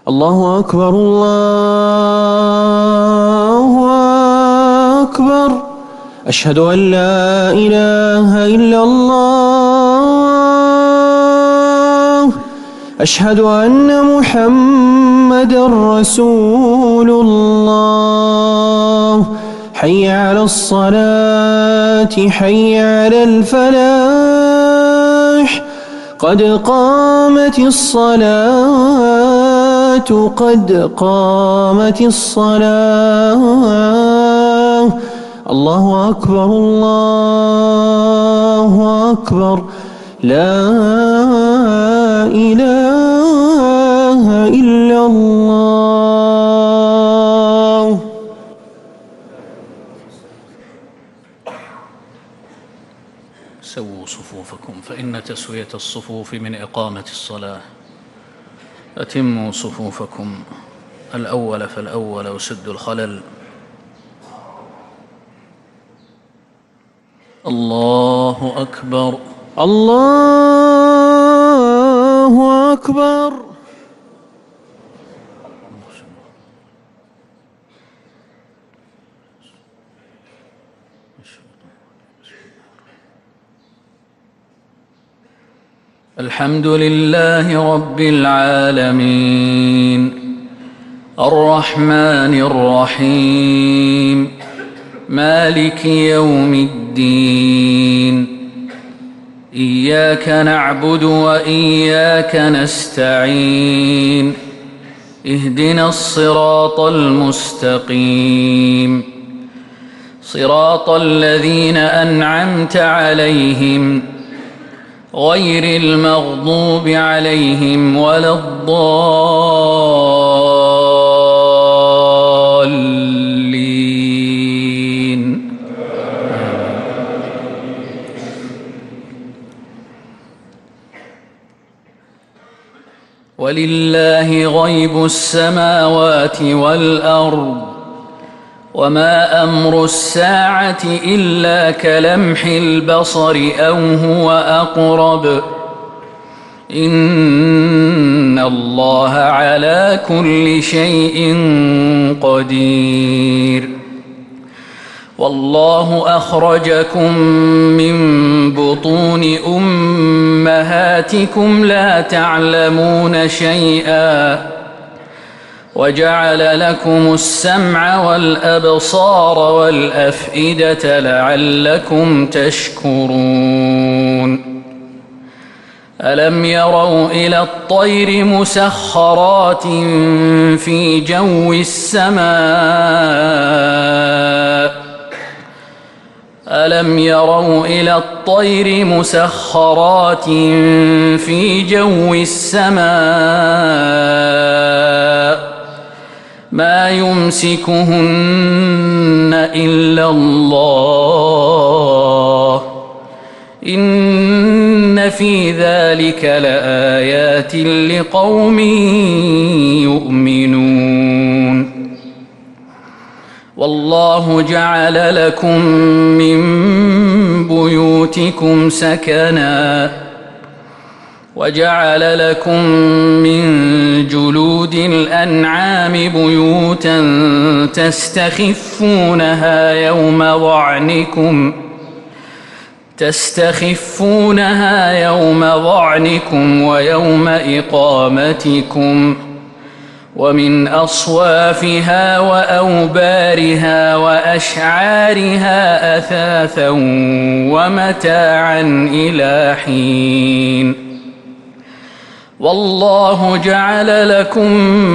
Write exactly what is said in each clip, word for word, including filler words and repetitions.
الله أكبر الله أكبر. أشهد أن لا إله إلا الله. أشهد أن محمدًا رسول الله. حي على الصلاة حي على الفلاح. قد قامت الصلاة قد قامت الصلاة. الله أكبر الله أكبر. لا إله إلا الله. سووا صفوفكم فإن تسوية الصفوف من إقامة الصلاة. أتموا صفوفكم الأول فالأول وسدوا الخلل. الله أكبر الله أكبر. الحمد لله رب العالمين الرحمن الرحيم مالك يوم الدين. إياك نعبد وإياك نستعين. اهدنا الصراط المستقيم صراط الذين أنعمت عليهم غير المغضوب عليهم ولا الضالين. ولله غيب السماوات والأرض وما أمر الساعة إلا كلمح البصر أو هو أقرب إن الله على كل شيء قدير. والله أخرجكم من بطون أمهاتكم لا تعلمون شيئا وجعل لكم السمع والأبصار والأفئدة لعلكم تشكرون. ألم يروا إلى الطير مسخرات في جو السماء ألم يروا إلى الطير مسخرات في جو السماء ما يمسكهن إلا الله إن في ذلك لآيات لقوم يؤمنون. والله جعل لكم من بيوتكم سكنا وجعل لكم من جلود الأنعام بيوتا تستخفونها يوم ظعنكم تستخفونها يوم ظعنكم ويوم إقامتكم ومن أصوافها وأوبارها وأشعارها أثاثا ومتاعا إلى حين. والله جعل لكم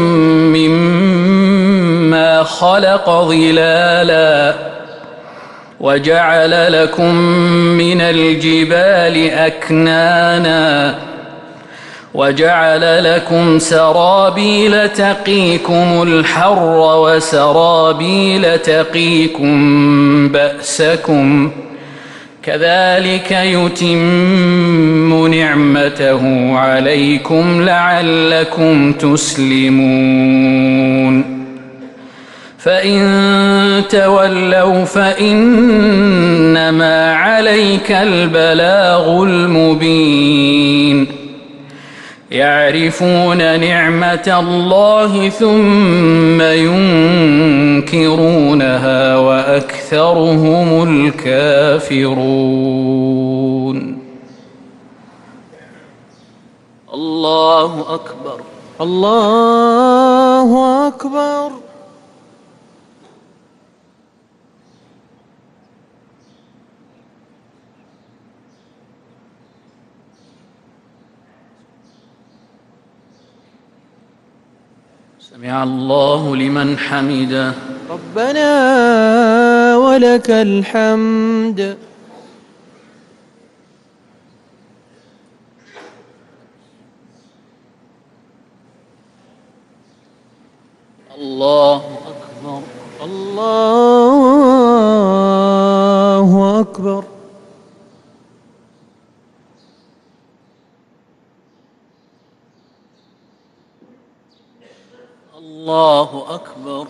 مما خلق ظلالا وجعل لكم من الجبال أكنانا وجعل لكم سرابيل تقيكم الحر وسرابيل تقيكم بأسكم كذلك يتم نعمته عليكم لعلكم تسلمون. فإن تولوا فإنما عليك البلاغ المبين. يعرفون نعمة الله ثم ينكرونها وأكثرهم الكافرون. الله أكبر. الله أكبر. سمع الله لمن حمده. ربنا ولك الحمد. الله أكبر. الله أكبر. الله أكبر.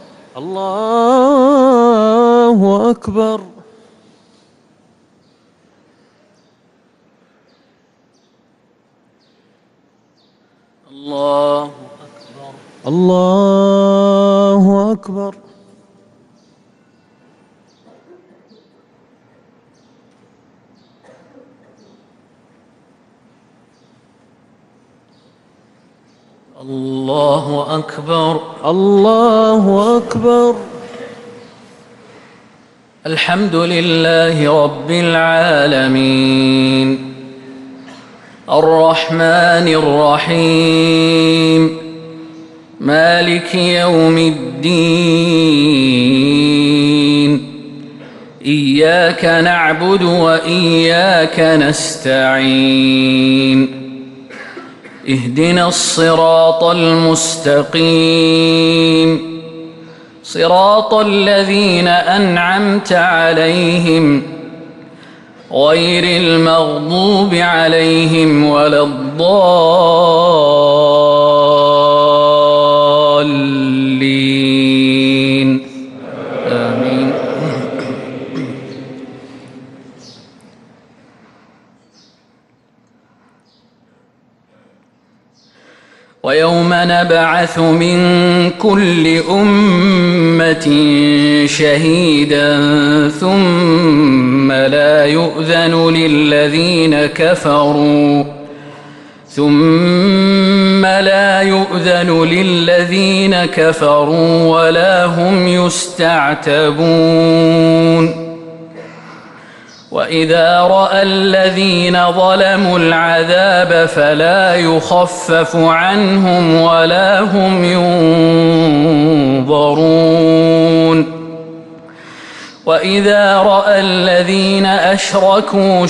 الله أكبر. الله أكبر. الله أكبر. الله أكبر. الله أكبر. الحمد لله رب العالمين الرحمن الرحيم مالك يوم الدين إياك نعبد وإياك نستعين اهدنا الصراط المستقيم صراط الذين أنعمت عليهم غير المغضوب عليهم ولا الضالين آمين. ويوم نبعث من كل أمة شهيدا ثم لا يؤذن للذين كفروا ثم لا يؤذن للذين كفروا ولا هم يستعتبون. وإذا رأى الذين ظلموا العذاب فلا يخفف عنهم ولا هم ينظرون. وإذا رأى الذين أشركوا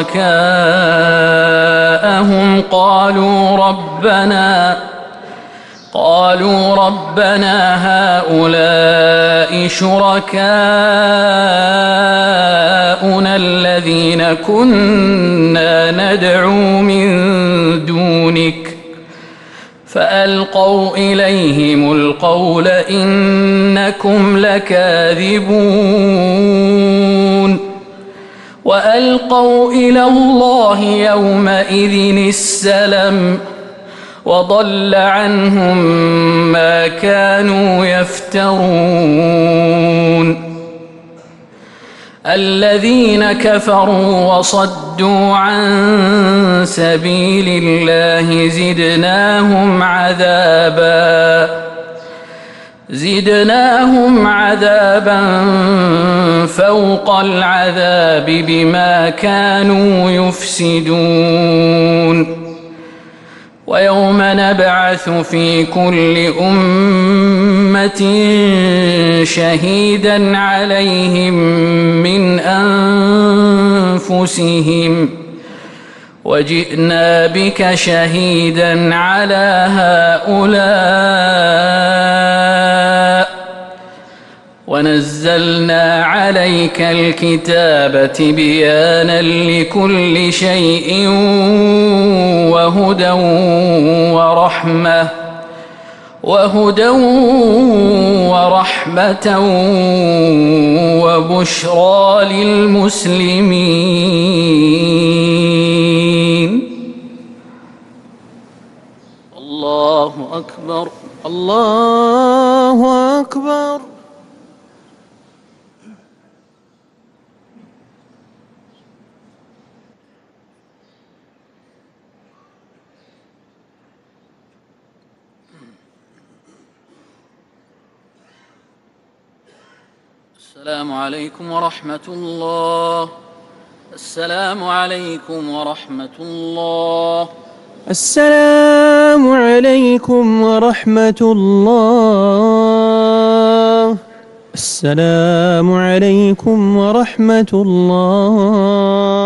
شركاءهم قالوا ربنا قالوا ربنا هؤلاء شركاؤنا الذين كنا ندعو من دونك فألقوا إليهم القول إنكم لكاذبون. وألقوا إلى الله يومئذ السلم وضل عنهم ما كانوا يفترون. الذين كفروا وصدوا عن سبيل الله زدناهم عذابا زدناهم عذابا فوق العذاب بما كانوا يفسدون. ويوم نبعث في كل أمة شهيدا عليهم من أنفسهم وجئنا بك شهيدا على هؤلاء ونزلنا عليك الكتاب تبيانا لكل شيء وهدى ورحمة وهدى ورحمة وبشرى للمسلمين. الله أكبر. الله أكبر. السلام عليكم ورحمة الله. السلام عليكم ورحمة الله. السلام عليكم ورحمة الله. السلام عليكم ورحمة الله.